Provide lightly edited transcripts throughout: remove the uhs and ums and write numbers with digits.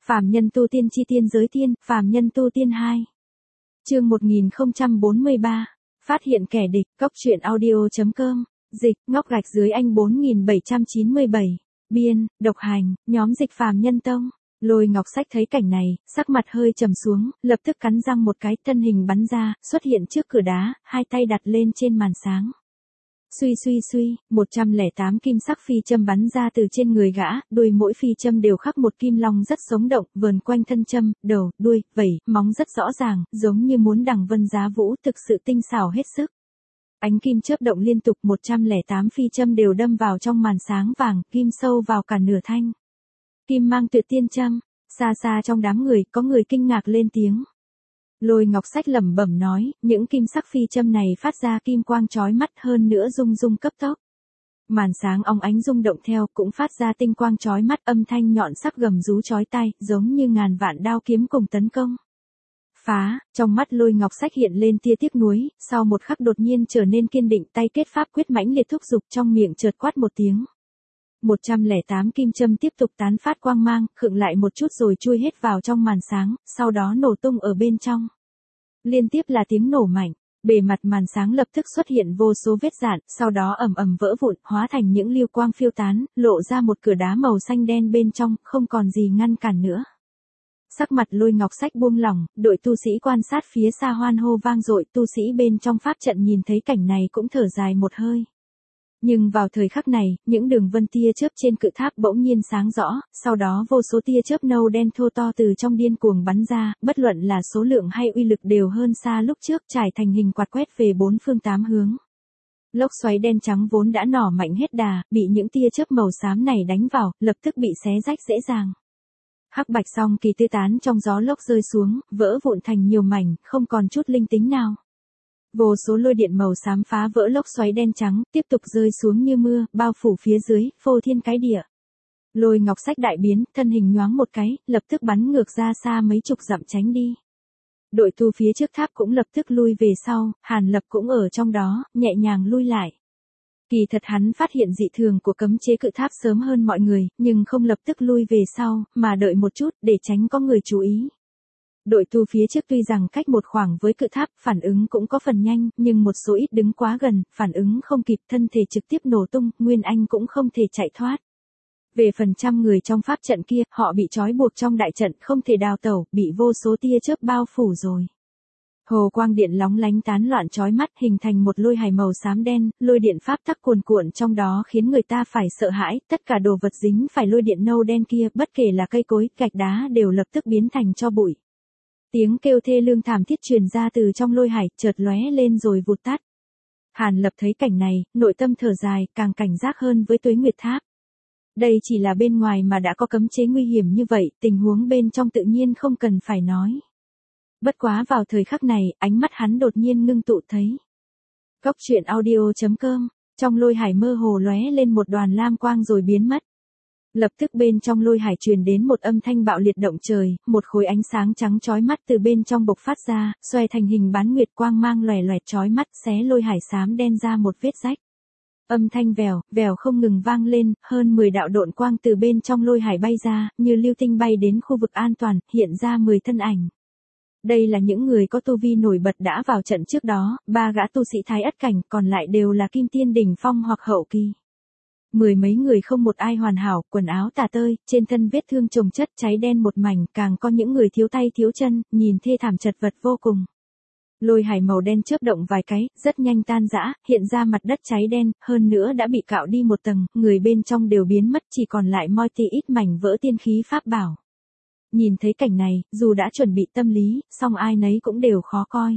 Phàm nhân tu tiên chi tiên giới tiên, phàm nhân tu tiên 2. Chương 1043. Phát hiện kẻ địch, Cốc truyện audio.com. Dịch, ngóc gạch dưới anh 4797. Biên, độc hành, nhóm dịch phàm nhân tông. Lôi Ngọc Sách thấy cảnh này, sắc mặt hơi trầm xuống, lập tức cắn răng một cái, thân hình bắn ra, xuất hiện trước cửa đá, hai tay đặt lên trên màn sáng. Suy suy suy, 108 kim sắc phi châm bắn ra từ trên người gã, đuôi mỗi phi châm đều khắc một kim long rất sống động, vờn quanh thân châm, đầu, đuôi, vảy, móng rất rõ ràng, giống như muốn đằng vân giá vũ, thực sự tinh xảo hết sức. Ánh kim chớp động liên tục, 108 phi châm đều đâm vào trong màn sáng vàng, kim sâu vào cả nửa thanh. Kim mang tuyệt tiên châm, xa xa trong đám người, có người kinh ngạc lên tiếng. Lôi Ngọc Sách lẩm bẩm nói, những kim sắc phi châm này phát ra kim quang chói mắt, hơn nữa rung rung cấp tốc. Màn sáng óng ánh rung động theo, cũng phát ra tinh quang chói mắt, âm thanh nhọn sắc gầm rú chói tai, giống như ngàn vạn đao kiếm cùng tấn công. Phá, trong mắt Lôi Ngọc Sách hiện lên tia tiếc nuối, sau một khắc đột nhiên trở nên kiên định, tay kết pháp quyết mãnh liệt thúc giục, trong miệng chợt quát một tiếng. 108 kim châm tiếp tục tán phát quang mang, khựng lại một chút rồi chui hết vào trong màn sáng, sau đó nổ tung ở bên trong. Liên tiếp là tiếng nổ mạnh, bề mặt màn sáng lập tức xuất hiện vô số vết rạn, sau đó ầm ầm vỡ vụn, hóa thành những lưu quang phiêu tán, lộ ra một cửa đá màu xanh đen bên trong, không còn gì ngăn cản nữa. Sắc mặt Lôi Ngọc Sách buông lỏng, đội tu sĩ quan sát phía xa hoan hô vang dội, tu sĩ bên trong pháp trận nhìn thấy cảnh này cũng thở dài một hơi. Nhưng vào thời khắc này, những đường vân tia chớp trên cự tháp bỗng nhiên sáng rõ, sau đó vô số tia chớp nâu đen thô to từ trong điên cuồng bắn ra, bất luận là số lượng hay uy lực đều hơn xa lúc trước, trải thành hình quạt quét về bốn phương tám hướng. Lốc xoáy đen trắng vốn đã nỏ mạnh hết đà, bị những tia chớp màu xám này đánh vào, lập tức bị xé rách dễ dàng. Hắc bạch song kỳ tứ tán trong gió lốc rơi xuống, vỡ vụn thành nhiều mảnh, không còn chút linh tính nào. Vô số lôi điện màu xám phá vỡ lốc xoáy đen trắng, tiếp tục rơi xuống như mưa, bao phủ phía dưới, phô thiên cái địa. Lôi Ngọc Sách đại biến, thân hình nhoáng một cái, lập tức bắn ngược ra xa mấy chục dặm tránh đi. Đội tu phía trước tháp cũng lập tức lui về sau, Hàn Lập cũng ở trong đó, nhẹ nhàng lui lại. Kỳ thật hắn phát hiện dị thường của cấm chế cự tháp sớm hơn mọi người, nhưng không lập tức lui về sau, mà đợi một chút, để tránh có người chú ý. Đội tu phía trước tuy rằng cách một khoảng với cự tháp, phản ứng cũng có phần nhanh, nhưng một số ít đứng quá gần, phản ứng không kịp, thân thể trực tiếp nổ tung, Nguyên Anh cũng không thể chạy thoát. Về phần trăm người trong pháp trận kia, họ bị trói buộc trong đại trận, không thể đào tẩu, bị vô số tia chớp bao phủ rồi. Hồ quang điện lóng lánh tán loạn chói mắt, hình thành một lôi hải màu xám đen, lôi điện pháp tắc cuồn cuộn trong đó khiến người ta phải sợ hãi, tất cả đồ vật dính phải lôi điện nâu đen kia, bất kể là cây cối, gạch đá đều lập tức biến thành tro bụi. Tiếng kêu thê lương thảm thiết truyền ra từ trong lôi hải, chợt lóe lên rồi vụt tắt. Hàn Lập thấy cảnh này, nội tâm thở dài, càng cảnh giác hơn với Tuế Nguyệt Tháp. Đây chỉ là bên ngoài mà đã có cấm chế nguy hiểm như vậy, tình huống bên trong tự nhiên không cần phải nói. Bất quá vào thời khắc này, ánh mắt hắn đột nhiên ngưng tụ thấy. Cốc truyện audio.com, trong lôi hải mơ hồ lóe lên một đoàn lam quang rồi biến mất. Lập tức bên trong lôi hải truyền đến một âm thanh bạo liệt động trời, một khối ánh sáng trắng chói mắt từ bên trong bộc phát ra, xoay thành hình bán nguyệt quang mang lòe loẹt chói mắt, xé lôi hải xám đen ra một vết rách. Âm thanh vèo, vèo không ngừng vang lên, hơn 10 đạo độn quang từ bên trong lôi hải bay ra, như lưu tinh bay đến khu vực an toàn, hiện ra 10 thân ảnh. Đây là những người có tu vi nổi bật đã vào trận trước đó, 3 gã tu sĩ thái ất cảnh, còn lại đều là kim tiên đỉnh phong hoặc hậu kỳ. Mười mấy người không một ai hoàn hảo, quần áo tả tơi, trên thân vết thương chồng chất, cháy đen một mảnh, càng có những người thiếu tay thiếu chân, nhìn thê thảm chật vật vô cùng. Lôi hải màu đen chớp động vài cái, rất nhanh tan rã, hiện ra mặt đất cháy đen, hơn nữa đã bị cạo đi một tầng, người bên trong đều biến mất, chỉ còn lại moi tì ít mảnh vỡ tiên khí pháp bảo. Nhìn thấy cảnh này, dù đã chuẩn bị tâm lý, song ai nấy cũng đều khó coi.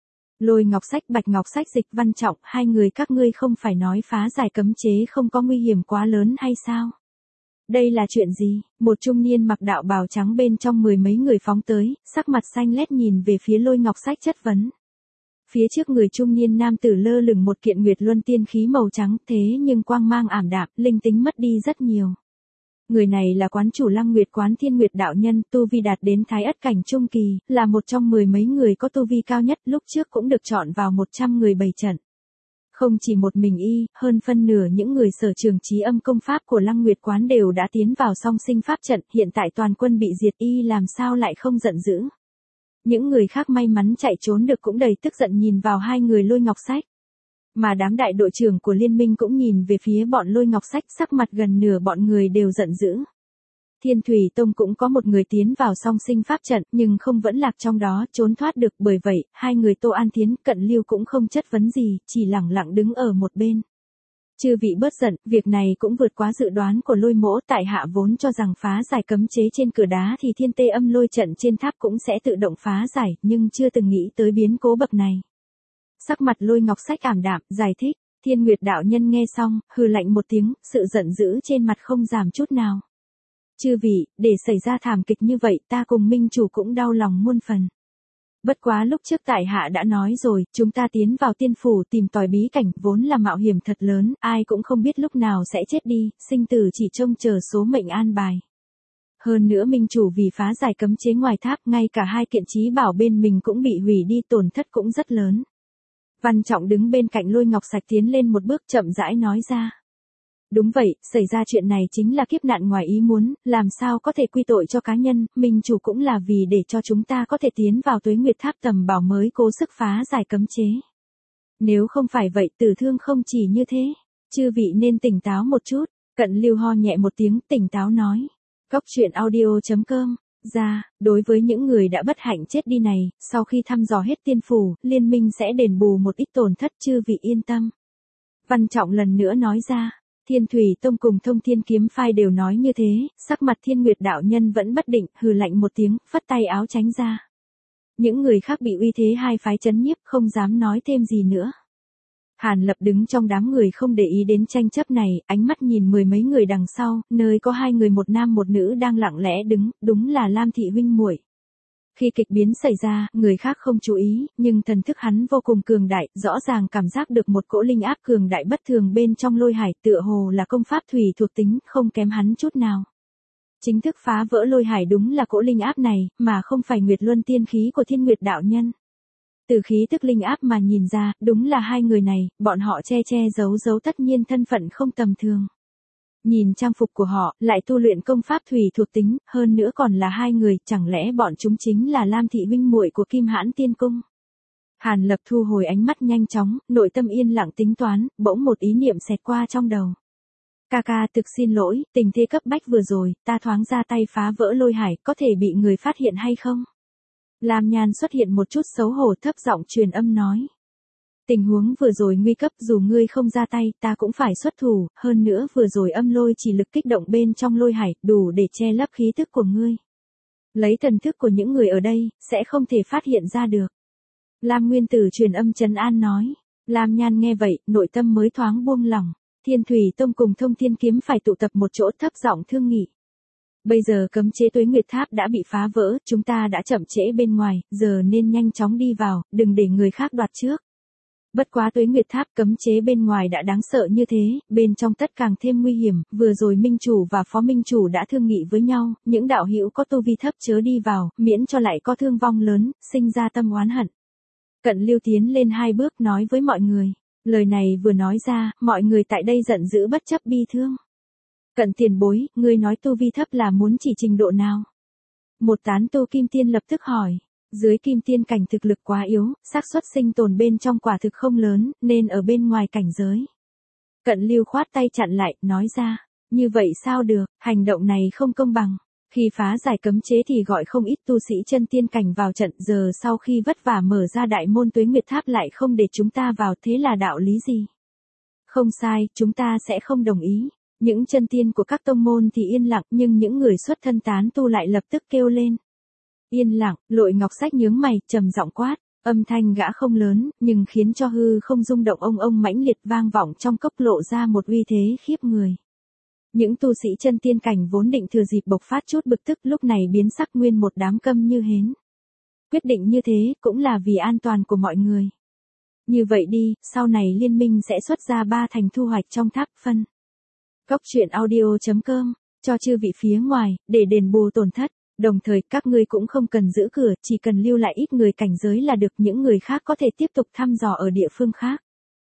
Lôi Ngọc Sách, Bạch Ngọc Sách, Dịch Văn Trọng, hai người các ngươi không phải nói phá giải cấm chế không có nguy hiểm quá lớn hay sao? Đây là chuyện gì? Một trung niên mặc đạo bào trắng bên trong 10 mấy người phóng tới, sắc mặt xanh lét nhìn về phía Lôi Ngọc Sách chất vấn. Phía trước người trung niên nam tử lơ lửng một kiện Nguyệt Luân tiên khí màu trắng, thế nhưng quang mang ảm đạm, linh tính mất đi rất nhiều. Người này là quán chủ Lăng Nguyệt Quán Thiên Nguyệt đạo nhân, tu vi đạt đến thái ất cảnh trung kỳ, là một trong 10 mấy người có tu vi cao nhất, lúc trước cũng được chọn vào 100 người bày trận. Không chỉ một mình y, hơn phân nửa những người sở trường trí âm công pháp của Lăng Nguyệt Quán đều đã tiến vào song sinh pháp trận, hiện tại toàn quân bị diệt y làm sao lại không giận dữ. Những người khác may mắn chạy trốn được cũng đầy tức giận nhìn vào hai người Lôi Ngọc Sách. Mà đám đại đội trưởng của liên minh cũng nhìn về phía bọn Lôi Ngọc Sách, sắc mặt gần nửa bọn người đều giận dữ. Thiên Thủy Tông cũng có một người tiến vào song sinh pháp trận, nhưng không vẫn lạc trong đó, trốn thoát được, bởi vậy, hai người Tô An Thiến, Cận Lưu cũng không chất vấn gì, chỉ lẳng lặng đứng ở một bên. Chư vị bớt giận, việc này cũng vượt quá dự đoán của Lôi Mỗ, tại hạ vốn cho rằng phá giải cấm chế trên cửa đá thì thiên tê âm lôi trận trên tháp cũng sẽ tự động phá giải, nhưng chưa từng nghĩ tới biến cố bậc này. Sắc mặt Lôi Ngọc Sách ảm đạm, giải thích. Thiên Nguyệt đạo nhân nghe xong, hừ lạnh một tiếng, sự giận dữ trên mặt không giảm chút nào. Chư vị, để xảy ra thảm kịch như vậy, ta cùng minh chủ cũng đau lòng muôn phần. Bất quá lúc trước tại hạ đã nói rồi, chúng ta tiến vào tiên phủ tìm tòi bí cảnh, vốn là mạo hiểm thật lớn, ai cũng không biết lúc nào sẽ chết đi, sinh tử chỉ trông chờ số mệnh an bài. Hơn nữa minh chủ vì phá giải cấm chế ngoài tháp, ngay cả hai kiện chí bảo bên mình cũng bị hủy đi, tổn thất cũng rất lớn. Văn Trọng đứng bên cạnh Lôi Ngọc Sạch tiến lên một bước chậm rãi nói ra. Đúng vậy, xảy ra chuyện này chính là kiếp nạn ngoài ý muốn, làm sao có thể quy tội cho cá nhân, minh chủ cũng là vì để cho chúng ta có thể tiến vào Tuế Nguyệt Tháp tầm bảo mới cố sức phá giải cấm chế. Nếu không phải vậy tử thương không chỉ như thế, chư vị nên tỉnh táo một chút. Cận Lưu ho nhẹ một tiếng, tỉnh táo nói. Cóc truyện audio.com ra, đối với những người đã bất hạnh chết đi này, sau khi thăm dò hết tiên phủ, liên minh sẽ đền bù một ít tổn thất, chư vị yên tâm. Văn Trọng lần nữa nói ra. Thiên Thủy Tông cùng Thông Thiên Kiếm Phái đều nói như thế, sắc mặt Thiên Nguyệt đạo nhân vẫn bất định, hừ lạnh một tiếng, phất tay áo tránh ra. Những người khác bị uy thế hai phái chấn nhiếp, không dám nói thêm gì nữa. Hàn Lập đứng trong đám người không để ý đến tranh chấp này, ánh mắt nhìn mười mấy người đằng sau, nơi có hai người một nam một nữ đang lặng lẽ đứng, đúng là Lam thị huynh muội. Khi kịch biến xảy ra, người khác không chú ý, nhưng thần thức hắn vô cùng cường đại, rõ ràng cảm giác được một cỗ linh áp cường đại bất thường bên trong lôi hải, tựa hồ là công pháp thủy thuộc tính, không kém hắn chút nào. Chính thức phá vỡ lôi hải đúng là cỗ linh áp này, mà không phải Nguyệt Luân tiên khí của Thiên Nguyệt đạo nhân. Từ khí tức linh áp mà nhìn ra, đúng là hai người này, bọn họ che giấu tất nhiên thân phận không tầm thường. Nhìn trang phục của họ, lại tu luyện công pháp thủy thuộc tính, hơn nữa còn là hai người, chẳng lẽ bọn chúng chính là Lam thị huynh muội của Kim Hãn Tiên Cung. Hàn Lập thu hồi ánh mắt nhanh chóng, nội tâm yên lặng tính toán, bỗng một ý niệm xẹt qua trong đầu. Ca thực xin lỗi, tình thế cấp bách vừa rồi, ta thoáng ra tay phá vỡ lôi hải, có thể bị người phát hiện hay không? Lam Nhan xuất hiện một chút xấu hổ, thấp giọng truyền âm nói. Tình huống vừa rồi nguy cấp, dù ngươi không ra tay, ta cũng phải xuất thủ, hơn nữa vừa rồi âm lôi chỉ lực kích động bên trong lôi hải, đủ để che lấp khí tức của ngươi. Lấy thần thức của những người ở đây, sẽ không thể phát hiện ra được. Lam Nguyên Tử truyền âm trấn an nói. Lam Nhan nghe vậy, nội tâm mới thoáng buông lỏng. Thiên Thủy Tông cùng Thông Thiên Kiếm phải tụ tập một chỗ, thấp giọng thương nghị. Bây giờ cấm chế Tuế Nguyệt Tháp đã bị phá vỡ, chúng ta đã chậm trễ bên ngoài, giờ nên nhanh chóng đi vào, đừng để người khác đoạt trước. Bất quá Tuế Nguyệt Tháp cấm chế bên ngoài đã đáng sợ như thế, bên trong tất càng thêm nguy hiểm, vừa rồi minh chủ và phó minh chủ đã thương nghị với nhau, những đạo hữu có tu vi thấp chớ đi vào, miễn cho lại có thương vong lớn, sinh ra tâm oán hận. Cận Lưu tiến lên hai bước nói với mọi người, lời này vừa nói ra, mọi người tại đây giận dữ bất chấp bi thương. Cận tiền bối, ngươi nói tu vi thấp là muốn chỉ trình độ nào? Một tán tu kim tiên lập tức hỏi. Dưới kim tiên cảnh thực lực quá yếu, xác suất sinh tồn bên trong quả thực không lớn, nên ở bên ngoài cảnh giới. Cận Lưu khoát tay chặn lại, nói ra, như vậy sao được, hành động này không công bằng. Khi phá giải cấm chế thì gọi không ít tu sĩ chân tiên cảnh vào trận, giờ sau khi vất vả mở ra đại môn Tuế Nguyệt Tháp lại không để chúng ta vào, thế là đạo lý gì? Không sai, chúng ta sẽ không đồng ý. Những chân tiên của các tông môn thì yên lặng, nhưng những người xuất thân tán tu lại lập tức kêu lên. Yên lặng, Lôi Ngọc Sách nhướng mày, trầm giọng quát, âm thanh gã không lớn, nhưng khiến cho hư không rung động ông mãnh liệt vang vọng trong cốc, lộ ra một uy thế khiếp người. Những tu sĩ chân tiên cảnh vốn định thừa dịp bộc phát chút bực tức, lúc này biến sắc nguyên một đám câm như hến. Quyết định như thế, cũng là vì an toàn của mọi người. Như vậy đi, sau này liên minh sẽ xuất ra 3 thành thu hoạch trong tháp phân. Cóc truyện audio.com, cho chư vị phía ngoài, để đền bù tổn thất. Đồng thời, các ngươi cũng không cần giữ cửa, chỉ cần lưu lại ít người cảnh giới là được, những người khác có thể tiếp tục thăm dò ở địa phương khác.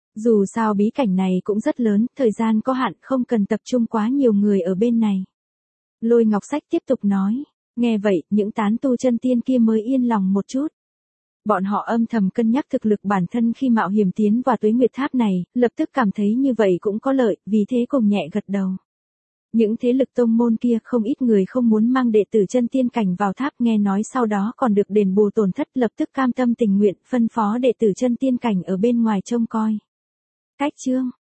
Dù sao bí cảnh này cũng rất lớn, thời gian có hạn, không cần tập trung quá nhiều người ở bên này. Lôi Ngọc Sách tiếp tục nói. Nghe vậy, những tán tu chân tiên kia mới yên lòng một chút. Bọn họ âm thầm cân nhắc thực lực bản thân khi mạo hiểm tiến vào Tuế Nguyệt Tháp này, lập tức cảm thấy như vậy cũng có lợi, vì thế cùng nhẹ gật đầu. Những thế lực tông môn kia không ít người không muốn mang đệ tử chân tiên cảnh vào tháp, nghe nói sau đó còn được đền bù tổn thất, lập tức cam tâm tình nguyện phân phó đệ tử chân tiên cảnh ở bên ngoài trông coi. Cách chương